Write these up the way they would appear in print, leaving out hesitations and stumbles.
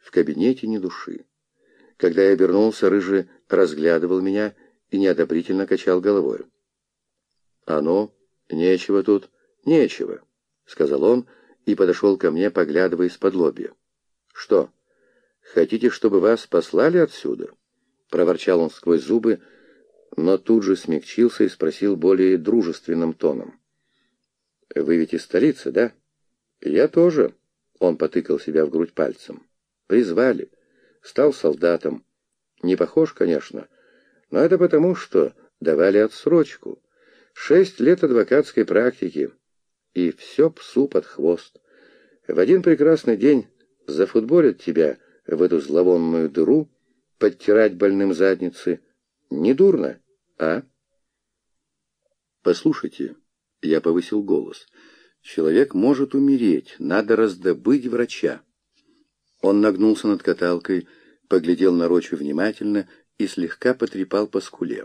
В кабинете ни души. Когда я обернулся, Рыжий разглядывал меня и неодобрительно качал головой. «А ну, нечего тут, нечего», — сказал он и подошел ко мне, поглядывая из-под лобья. «Что, хотите, чтобы вас послали отсюда?» — проворчал он сквозь зубы, но тут же смягчился и спросил более дружественным тоном. «Вы ведь из столицы, да?» «Я тоже», — он потыкал себя в грудь пальцем. «Призвали. Стал солдатом. Не похож, конечно, но это потому, что давали отсрочку. 6 лет адвокатской практики, и все псу под хвост. В один прекрасный день зафутболят тебя в эту зловонную дыру, подтирать больным задницы. Недурно, а?» «Послушайте», — я повысил голос, — «человек может умереть, надо раздобыть врача». Он нагнулся над каталкой, поглядел на Рочу внимательно и слегка потрепал по скуле.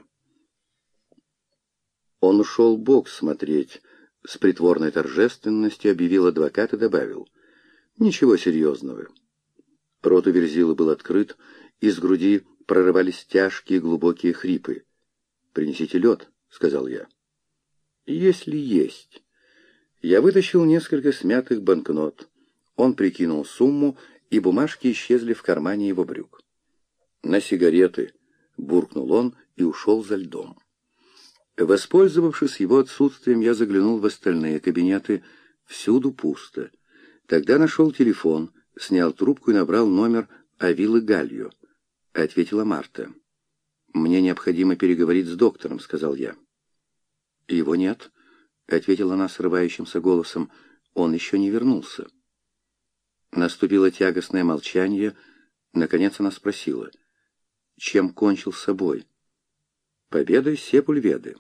Он ушел бокс смотреть, с притворной торжественностью объявил адвокат и добавил: «Ничего серьезного». Рот у Верзилы был открыт, из груди прорывались тяжкие глубокие хрипы. «Принесите лед», — сказал я. «Если есть». Я вытащил несколько смятых банкнот. Он прикинул сумму, и бумажки исчезли в кармане его брюк. «На сигареты», — буркнул он и ушел за льдом. Воспользовавшись его отсутствием, я заглянул в остальные кабинеты. Всюду пусто. Тогда нашел телефон, снял трубку и набрал номер Авилы Гальо. Ответила Марта. «Мне необходимо переговорить с доктором», — сказал я. «Его нет», — ответила она срывающимся голосом. «Он еще не вернулся». Наступило тягостное молчание. Наконец она спросила: «Чем кончил с собой?» «Победой Сепульведы».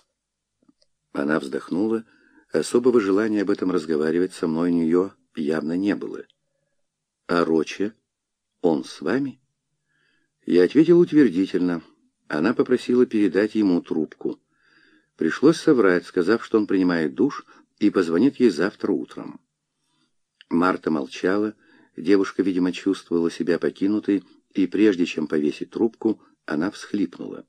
Она вздохнула. Особого желания об этом разговаривать со мной у нее явно не было. «А Роче? Он с вами?» Я ответил утвердительно. Она попросила передать ему трубку. Пришлось соврать, сказав, что он принимает душ и позвонит ей завтра утром. Марта молчала. Девушка, видимо, чувствовала себя покинутой, и прежде чем повесить трубку, она всхлипнула.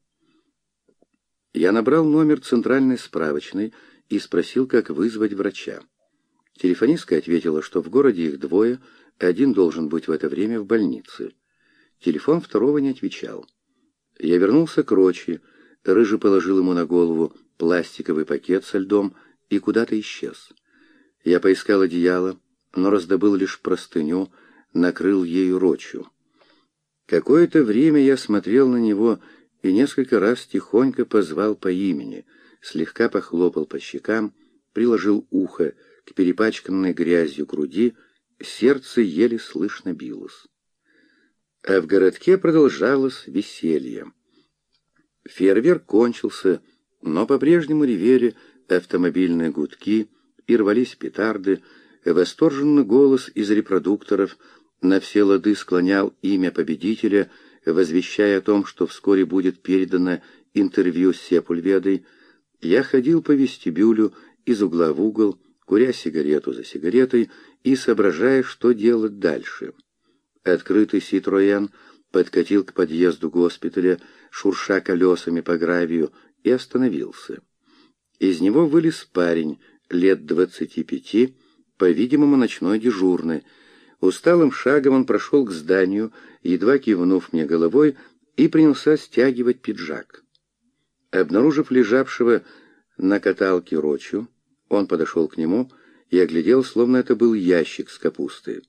Я набрал номер центральной справочной и спросил, как вызвать врача. Телефонистка ответила, что в городе их двое, один должен быть в это время в больнице. Телефон второго не отвечал. Я вернулся к Рочи. Рыжий положил ему на голову пластиковый пакет со льдом и куда-то исчез. Я поискал одеяло, но раздобыл лишь простыню, накрыл ею Рочу. Какое-то время я смотрел на него и несколько раз тихонько позвал по имени, слегка похлопал по щекам, приложил ухо к перепачканной грязью груди, сердце еле слышно билось. А в городке продолжалось веселье. Фейерверк кончился, но по-прежнему ревели автомобильные гудки и рвались петарды. Восторженный голос из репродукторов на все лады склонял имя победителя, возвещая о том, что вскоре будет передано интервью с Сепульведой. Я ходил по вестибюлю из угла в угол, куря сигарету за сигаретой и соображая, что делать дальше. Открытый «Ситроен» подкатил к подъезду госпиталя, шурша колесами по гравию, и остановился. Из него вылез парень, лет 25, по-видимому, ночной дежурный. Усталым шагом он прошел к зданию, едва кивнув мне головой, и принялся стягивать пиджак. Обнаружив лежавшего на каталке Рочу, он подошел к нему и оглядел, словно это был ящик с капустой.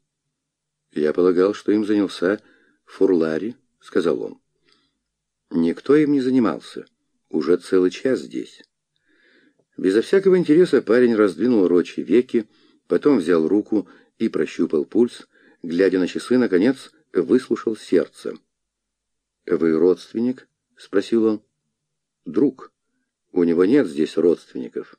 «Я полагал, что им занялся Фурлари», — сказал он. «Никто им не занимался. Уже целый час здесь». Безо всякого интереса парень раздвинул Рочи веки, потом взял руку и прощупал пульс, глядя на часы, наконец, выслушал сердце. «Вы родственник?» — спросил он. «Друг. У него нет здесь родственников».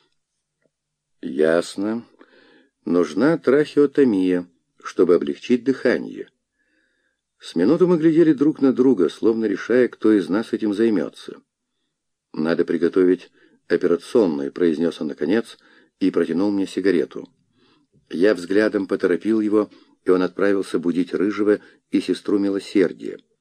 «Ясно. Нужна трахеотомия, чтобы облегчить дыхание». С минуту мы глядели друг на друга, словно решая, кто из нас этим займется. «Надо приготовить операционную», — произнес он наконец и протянул мне сигарету. Я взглядом поторопил его и он отправился будить Рыжего и сестру Милосердия.